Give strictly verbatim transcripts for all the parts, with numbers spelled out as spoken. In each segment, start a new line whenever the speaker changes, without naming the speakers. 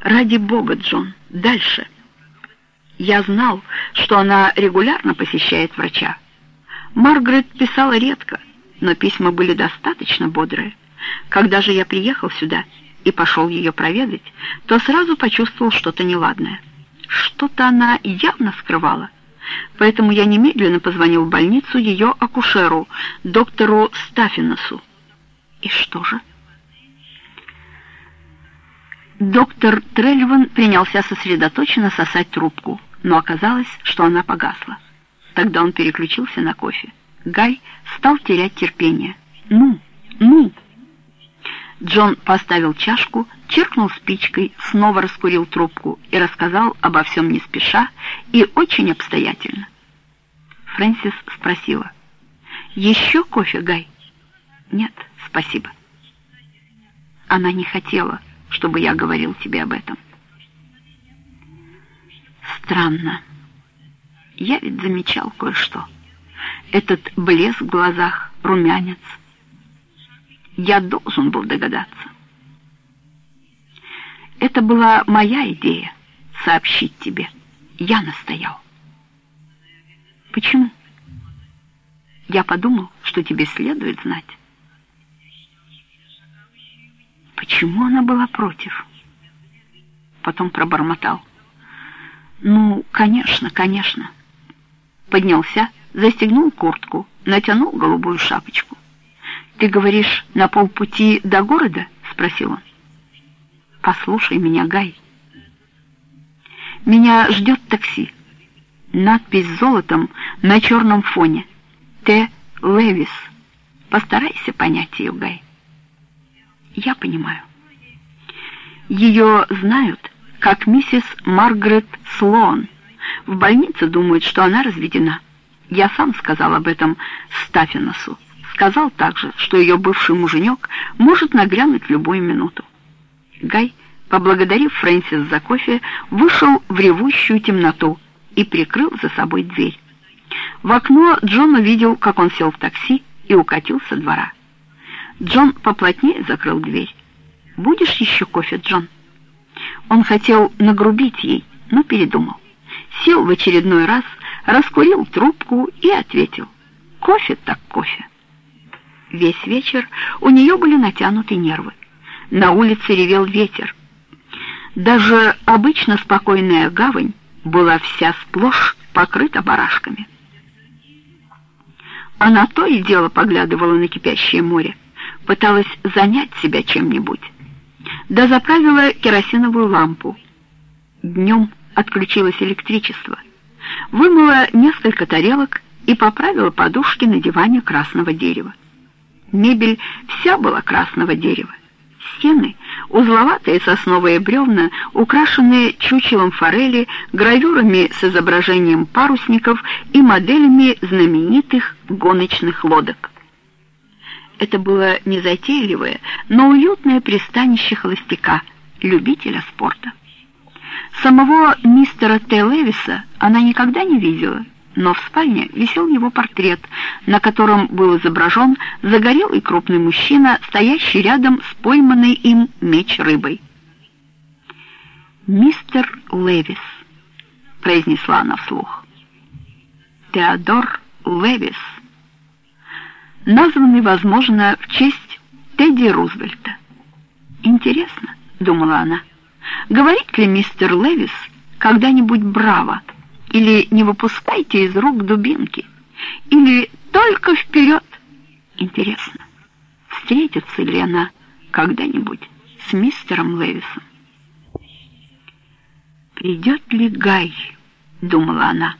Ради бога, Джон, дальше. Я знал, что она регулярно посещает врача. Маргарет писала редко, но письма были достаточно бодрые. Когда же я приехал сюда и пошел ее проведать, то сразу почувствовал что-то неладное. Что-то она явно скрывала. Поэтому я немедленно позвонил в больницу ее акушеру, доктору Стаффиносу. И что же? Доктор Трелливан принялся сосредоточенно сосать трубку, но оказалось, что она погасла. Тогда он переключился на кофе. Гай стал терять терпение. «Ну, ну!» Джон поставил чашку, чиркнул спичкой, снова раскурил трубку и рассказал обо всем не спеша и очень обстоятельно. Фрэнсис спросила: «Еще кофе, Гай?» «Нет, спасибо». «Она не хотела, чтобы я говорил тебе об этом». «Странно. Я ведь замечал кое-что. Этот блеск в глазах, румянец. Я должен был догадаться. Это была моя идея — сообщить тебе. Я настоял». «Почему?» «Я подумал, что тебе следует знать». Почему она была против? Потом пробормотал: «Ну, конечно, конечно». Поднялся, застегнул куртку, натянул голубую шапочку. «Ты говоришь, на полпути до города?» — спросил он. «Послушай меня, Гай. Меня ждет такси. Надпись золотом на черном фоне. Т. Левис. Постарайся понять ее, Гай». «Я понимаю. Ее знают как миссис Маргарет Слоан. В больнице думают, что она разведена. Я сам сказал об этом Стаффиносу. Сказал также, что ее бывший муженек может нагрянуть в любую минуту». Гай, поблагодарив Фрэнсис за кофе, вышел в ревущую темноту и прикрыл за собой дверь. В окно Джон увидел, как он сел в такси и укатил со двора. Джон поплотнее закрыл дверь. «Будешь еще кофе, Джон?» Он хотел нагрубить ей, но передумал. Сел в очередной раз, раскурил трубку и ответил: «Кофе так кофе». Весь вечер у нее были натянуты нервы. На улице ревел ветер. Даже обычно спокойная гавань была вся сплошь покрыта барашками. Она то и дело поглядывала на кипящее море, пыталась занять себя чем-нибудь. Да заправила керосиновую лампу. Днем отключилось электричество. Вымыла несколько тарелок и поправила подушки на диване красного дерева. Мебель вся была красного дерева. Стены — узловатые сосновые бревна, украшенные чучелом форели, гравюрами с изображением парусников и моделями знаменитых гоночных лодок. Это было незатейливое, но уютное пристанище холостяка, любителя спорта. Самого мистера Т. Левиса она никогда не видела, но в спальне висел его портрет, на котором был изображен загорелый крупный мужчина, стоящий рядом с пойманной им меч-рыбой. «Мистер Левис», — произнесла она вслух. «Теодор Левис, названный, возможно, в честь Тедди Рузвельта. Интересно, — думала она, — говорит ли мистер Левис когда-нибудь «браво», или «не выпускайте из рук дубинки», или «только вперед»? Интересно, встретится ли она когда-нибудь с мистером Левисом? «Придет ли Гай?» — думала она.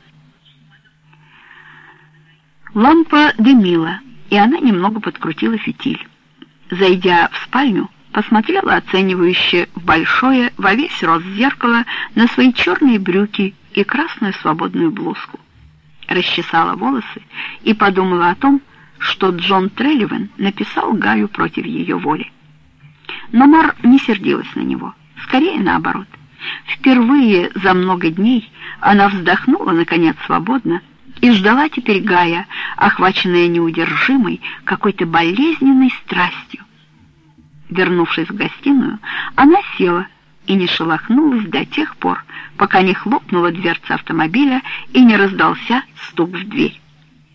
Лампа дымила, и она немного подкрутила фитиль. Зайдя в спальню, посмотрела оценивающе в большое во весь рост зеркало на свои черные брюки и красную свободную блузку. Расчесала волосы и подумала о том, что Джон Трелливан написал Гаю против ее воли. Но Мар не сердилась на него, скорее наоборот. Впервые за много дней она вздохнула, наконец, свободно, и ждала теперь Гая, охваченная неудержимой какой-то болезненной страстью. Вернувшись в гостиную, она села, и не шелохнулась до тех пор, пока не хлопнула дверца автомобиля и не раздался стук в дверь.